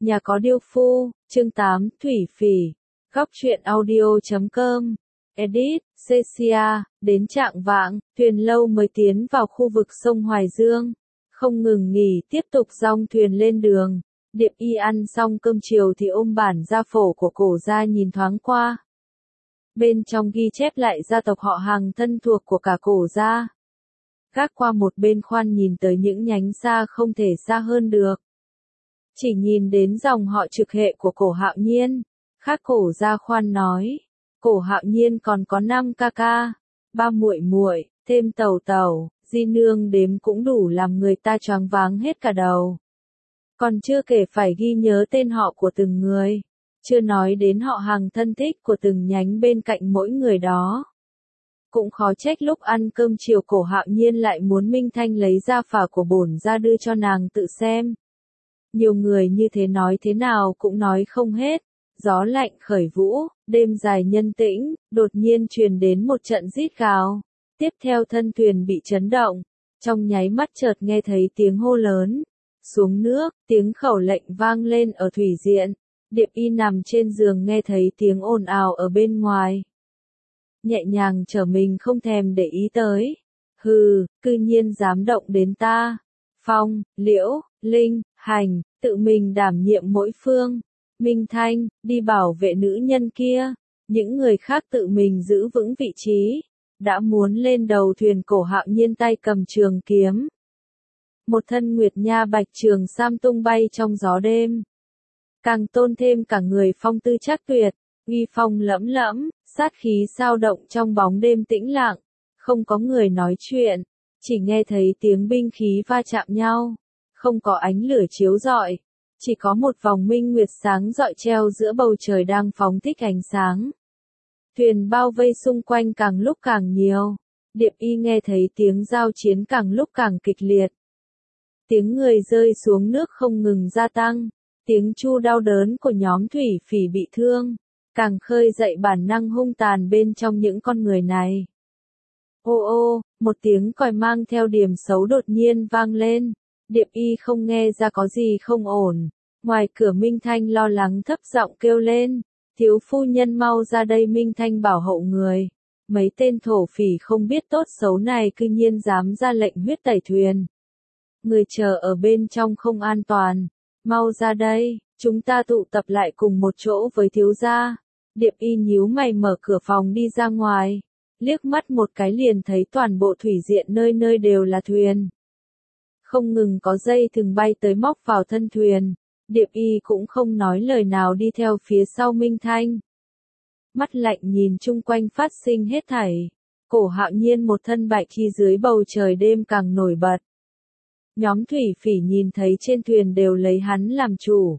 Nhà có điêu phu, chương 8, Thủy Phỉ. Góc truyện audio.com. Edit, Cecia, đến trạng vạng, thuyền lâu mới tiến vào khu vực sông Hoài Dương. Không ngừng nghỉ, tiếp tục dong thuyền lên đường. Điệp Y ăn xong cơm chiều thì ôm bản gia phổ của cổ gia nhìn thoáng qua. Bên trong ghi chép lại gia tộc họ hàng thân thuộc của cả cổ gia. Gác qua một bên khoan nhìn tới những nhánh xa không thể xa hơn được. Chỉ nhìn đến dòng họ trực hệ của cổ Hạo Nhiên. Khác cổ gia khoan nói. Cổ Hạo Nhiên còn có 5 ca ca, 3 muội muội, thêm tẩu tẩu, di nương đếm cũng đủ làm người ta choáng váng hết cả đầu. Còn chưa kể phải ghi nhớ tên họ của từng người. Chưa nói đến họ hàng thân thích của từng nhánh bên cạnh mỗi người đó. Cũng khó trách lúc ăn cơm chiều cổ Hạo Nhiên lại muốn Minh Thanh lấy gia phả của bổn gia đưa cho nàng tự xem. Nhiều người như thế nói thế nào cũng nói không hết. Gió lạnh khởi vũ, đêm dài nhân tĩnh, đột nhiên truyền đến một trận rít gào. Tiếp theo thân thuyền bị chấn động. Trong nháy mắt chợt nghe thấy tiếng hô lớn. Xuống nước, tiếng khẩu lệnh vang lên ở thủy diện. Điệp Y nằm trên giường nghe thấy tiếng ồn ào ở bên ngoài. Nhẹ nhàng trở mình không thèm để ý tới. Hừ, cư nhiên dám động đến ta. Phong, Liễu, Linh, Hành, tự mình đảm nhiệm mỗi phương. Minh Thanh, đi bảo vệ nữ nhân kia. Những người khác tự mình giữ vững vị trí. Đã muốn lên đầu thuyền cổ Hạo Nhiên tay cầm trường kiếm. Một thân nguyệt nha bạch trường sam tung bay trong gió đêm. Càng tôn thêm cả người phong tư chắc tuyệt, uy phong lẫm lẫm, sát khí sao động trong bóng đêm tĩnh lặng. Không có người nói chuyện, chỉ nghe thấy tiếng binh khí va chạm nhau. Không có ánh lửa chiếu rọi, chỉ có một vòng minh nguyệt sáng rọi treo giữa bầu trời đang phóng thích ánh sáng. Thuyền bao vây xung quanh càng lúc càng nhiều. Điệp Y nghe thấy tiếng giao chiến càng lúc càng kịch liệt. Tiếng người rơi xuống nước không ngừng gia tăng. Tiếng chu đau đớn của nhóm thủy phỉ bị thương, càng khơi dậy bản năng hung tàn bên trong những con người này. Ô ô, một tiếng còi mang theo điểm xấu đột nhiên vang lên. Điệp Y không nghe ra có gì không ổn. Ngoài cửa Minh Thanh lo lắng thấp giọng kêu lên. Thiếu phu nhân mau ra đây, Minh Thanh bảo hộ người. Mấy tên thổ phỉ không biết tốt xấu này cư nhiên dám ra lệnh huyết tẩy thuyền. Người chờ ở bên trong không an toàn. Mau ra đây, chúng ta tụ tập lại cùng một chỗ với thiếu gia. Điệp Y nhíu mày mở cửa phòng đi ra ngoài. Liếc mắt một cái liền thấy toàn bộ thủy diện nơi nơi đều là thuyền. Không ngừng có dây thừng bay tới móc vào thân thuyền. Điệp Y cũng không nói lời nào đi theo phía sau Minh Thanh. Mắt lạnh nhìn chung quanh phát sinh hết thảy. Cổ Hạo Nhiên một thân bạch khi dưới bầu trời đêm càng nổi bật. Nhóm thủy phỉ nhìn thấy trên thuyền đều lấy hắn làm chủ.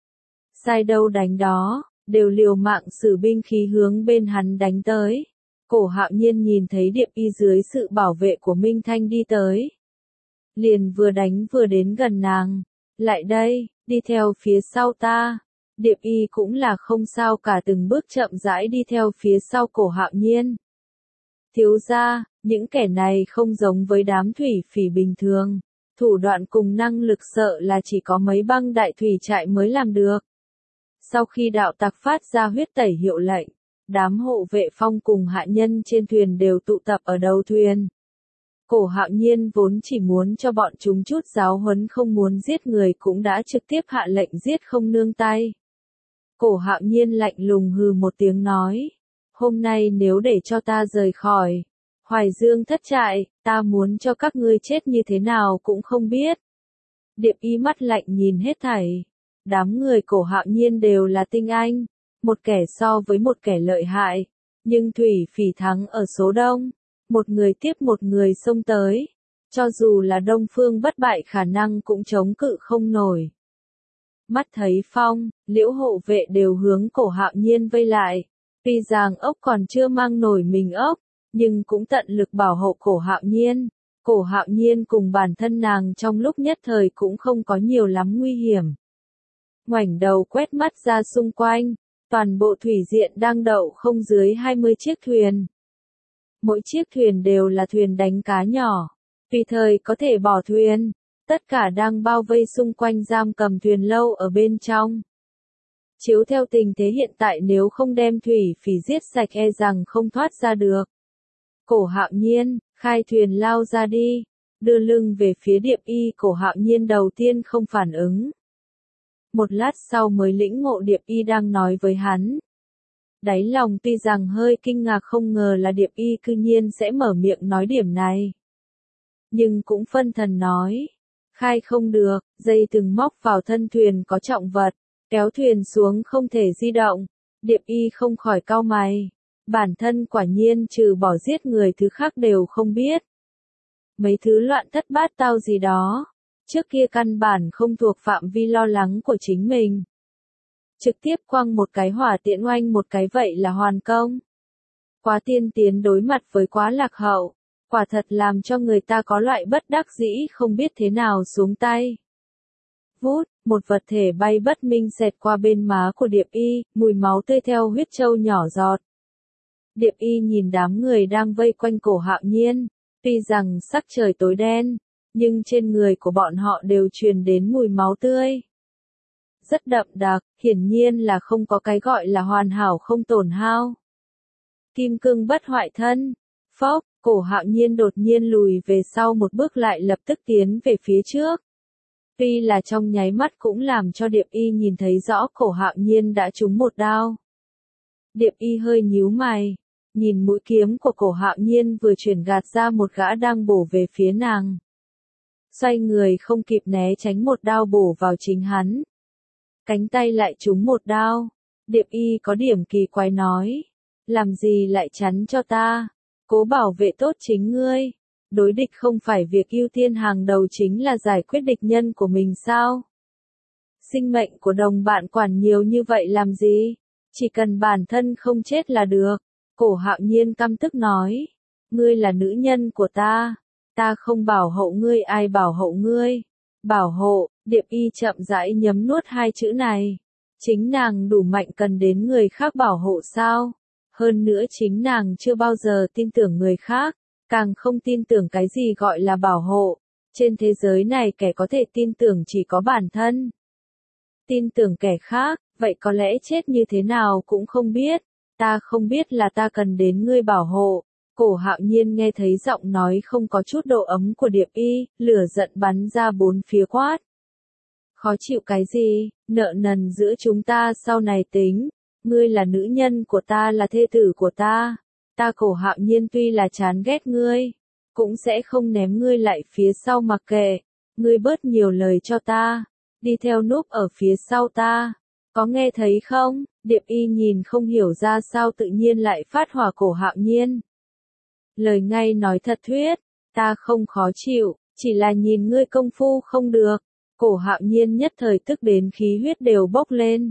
Sai đâu đánh đó, đều liều mạng sử binh khí hướng bên hắn đánh tới. Cổ Hạo Nhiên nhìn thấy Điệp Y dưới sự bảo vệ của Minh Thanh đi tới. Liền vừa đánh vừa đến gần nàng. Lại đây, đi theo phía sau ta. Điệp Y cũng là không sao cả, từng bước chậm rãi đi theo phía sau cổ Hạo Nhiên. Thiếu gia, những kẻ này không giống với đám thủy phỉ bình thường. Thủ đoạn cùng năng lực sợ là chỉ có mấy băng đại thủy trại mới làm được. Sau khi đạo tặc phát ra huyết tẩy hiệu lệnh, đám hộ vệ phong cùng hạ nhân trên thuyền đều tụ tập ở đầu thuyền. Cổ Hạo Nhiên vốn chỉ muốn cho bọn chúng chút giáo huấn, không muốn giết người cũng đã trực tiếp hạ lệnh giết không nương tay. Cổ Hạo Nhiên lạnh lùng hừ một tiếng nói, hôm nay nếu để cho ta rời khỏi Hoài Dương thất trại, ta muốn cho các ngươi chết như thế nào cũng không biết. Điệp Y mắt lạnh nhìn hết thảy. Đám người cổ Hạo Nhiên đều là tinh anh, một kẻ so với một kẻ lợi hại, nhưng thủy phỉ thắng ở số đông, một người tiếp một người xông tới. Cho dù là Đông Phương bất bại khả năng cũng chống cự không nổi. Mắt thấy Phong, Liễu hộ vệ đều hướng cổ Hạo Nhiên vây lại. Tuy rằng ốc còn chưa mang nổi mình ốc, nhưng cũng tận lực bảo hộ cổ Hạo Nhiên. Cổ Hạo Nhiên cùng bản thân nàng trong lúc nhất thời cũng không có nhiều lắm nguy hiểm. Ngoảnh đầu quét mắt ra xung quanh, toàn bộ thủy diện đang đậu không dưới 20 chiếc thuyền. Mỗi chiếc thuyền đều là thuyền đánh cá nhỏ, tùy thời có thể bỏ thuyền. Tất cả đang bao vây xung quanh giam cầm Tuyền Lâu ở bên trong. Chiếu theo tình thế hiện tại nếu không đem Thủy Phỉ giết sạch e rằng không thoát ra được. Cổ Hạo Nhiên, khai thuyền lao ra đi, đưa lưng về phía Điệp Y. Cổ Hạo Nhiên đầu tiên không phản ứng. Một lát sau mới lĩnh ngộ Điệp Y đang nói với hắn. Đáy lòng tuy rằng hơi kinh ngạc không ngờ là Điệp Y cư nhiên sẽ mở miệng nói điểm này. Nhưng cũng phân thần nói. Khai không được, dây từng móc vào thân thuyền có trọng vật, kéo thuyền xuống không thể di động. Điệp Y không khỏi cau mày. Bản thân quả nhiên trừ bỏ giết người thứ khác đều không biết. Mấy thứ loạn thất bát tao gì đó, trước kia căn bản không thuộc phạm vi lo lắng của chính mình. Trực tiếp quăng một cái hỏa tiễn oanh một cái vậy là hoàn công. Quá tiên tiến đối mặt với quá lạc hậu, quả thật làm cho người ta có loại bất đắc dĩ không biết thế nào xuống tay. Vút, một vật thể bay bất minh xẹt qua bên má của Điệp Y, mùi máu tươi theo huyết châu nhỏ giọt. Điệp Y nhìn đám người đang vây quanh Cổ Hạo Nhiên, tuy rằng sắc trời tối đen, nhưng trên người của bọn họ đều truyền đến mùi máu tươi. Rất đậm đặc, hiển nhiên là không có cái gọi là hoàn hảo không tổn hao. Kim cương bất hoại thân. Phốc, Cổ Hạo Nhiên đột nhiên lùi về sau một bước lại lập tức tiến về phía trước. Tuy là trong nháy mắt cũng làm cho Điệp Y nhìn thấy rõ Cổ Hạo Nhiên đã trúng một đao. Điệp Y hơi nhíu mày, nhìn mũi kiếm của Cổ Hạo Nhiên vừa chuyển gạt ra một gã đang bổ về phía nàng. Xoay người không kịp né tránh một đao bổ vào chính hắn. Cánh tay lại trúng một đao. Điệp Y có điểm kỳ quái nói. Làm gì lại chắn cho ta? Cố bảo vệ tốt chính ngươi. Đối địch không phải việc ưu tiên hàng đầu chính là giải quyết địch nhân của mình sao? Sinh mệnh của đồng bạn quản nhiều như vậy làm gì? Chỉ cần bản thân không chết là được. Cổ Hạo Nhiên căm tức nói. Ngươi là nữ nhân của ta. Ta không bảo hộ ngươi ai bảo hộ ngươi. Bảo hộ, Điệp Y chậm rãi nhấm nuốt hai chữ này. Chính nàng đủ mạnh cần đến người khác bảo hộ sao? Hơn nữa chính nàng chưa bao giờ tin tưởng người khác, càng không tin tưởng cái gì gọi là bảo hộ. Trên thế giới này kẻ có thể tin tưởng chỉ có bản thân. Tin tưởng kẻ khác, vậy có lẽ chết như thế nào cũng không biết. Ta không biết là ta cần đến ngươi bảo hộ. Cổ Hạo Nhiên nghe thấy giọng nói không có chút độ ấm của Điệp Y, lửa giận bắn ra bốn phía quát. Khó chịu cái gì, nợ nần giữa chúng ta sau này tính. Ngươi là nữ nhân của ta là thê tử của ta. Ta Cổ Hạo Nhiên tuy là chán ghét ngươi, cũng sẽ không ném ngươi lại phía sau mặc kệ. Ngươi bớt nhiều lời cho ta, đi theo núp ở phía sau ta. Có nghe thấy không? Điệp Y nhìn không hiểu ra sao tự nhiên lại phát hỏa Cổ Hạo Nhiên. Lời ngay nói thật thuyết, ta không khó chịu, chỉ là nhìn ngươi công phu không được. Cổ Hạo Nhiên nhất thời tức đến khí huyết đều bốc lên.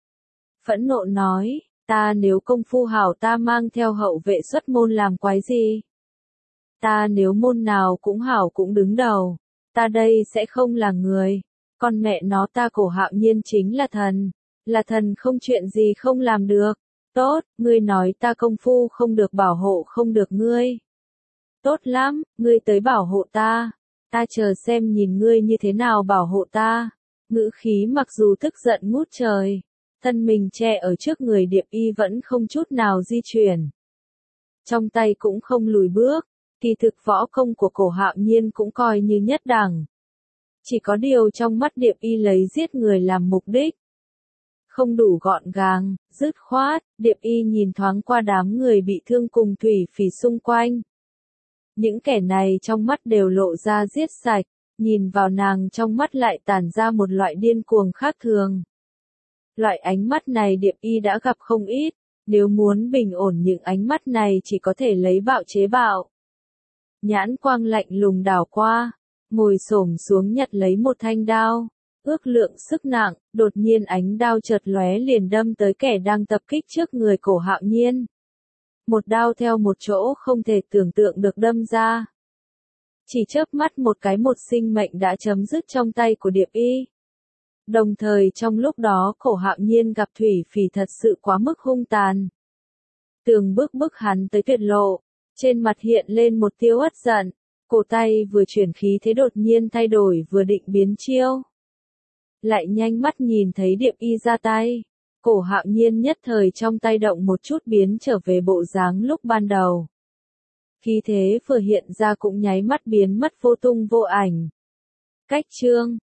Phẫn nộ nói, ta nếu công phu hảo ta mang theo hậu vệ xuất môn làm quái gì? Ta nếu môn nào cũng hảo cũng đứng đầu, ta đây sẽ không là người. Con mẹ nó ta Cổ Hạo Nhiên chính là thần không chuyện gì không làm được. Tốt, ngươi nói ta công phu không được bảo hộ không được ngươi. Tốt lắm, ngươi tới bảo hộ ta. Ta chờ xem nhìn ngươi như thế nào bảo hộ ta. Ngữ khí mặc dù tức giận ngút trời. Thân mình che ở trước người Điệp Y vẫn không chút nào di chuyển. Trong tay cũng không lùi bước. Kỳ thực võ công của Cổ Hạo Nhiên cũng coi như nhất đẳng. Chỉ có điều trong mắt Điệp Y lấy giết người làm mục đích. Không đủ gọn gàng, dứt khoát, Điệp Y nhìn thoáng qua đám người bị thương cùng Thủy Phỉ xung quanh. Những kẻ này trong mắt đều lộ ra giết sạch, nhìn vào nàng trong mắt lại tản ra một loại điên cuồng khác thường. Loại ánh mắt này Điệp Y đã gặp không ít, nếu muốn bình ổn những ánh mắt này chỉ có thể lấy bạo chế bạo. Nhãn quang lạnh lùng đảo qua, ngồi xổm xuống nhặt lấy một thanh đao. Ước lượng sức nặng, đột nhiên ánh đao chợt lóe liền đâm tới kẻ đang tập kích trước người Cổ Hạo Nhiên. Một đao theo một chỗ không thể tưởng tượng được đâm ra. Chỉ chớp mắt một cái một sinh mệnh đã chấm dứt trong tay của Điệp Y. Đồng thời trong lúc đó Cổ Hạo Nhiên gặp Thủy Phỉ thật sự quá mức hung tàn. Tường bức hắn tới tuyệt lộ, trên mặt hiện lên một tia uất giận, Cổ tay vừa chuyển khí thế đột nhiên thay đổi vừa định biến chiêu. Lại nhanh mắt nhìn thấy Điệp Y ra tay. Cổ Hạo Nhiên nhất thời trong tay động một chút biến trở về bộ dáng lúc ban đầu. Khí thế vừa hiện ra cũng nháy mắt biến mất vô tung vô ảnh. Cách chương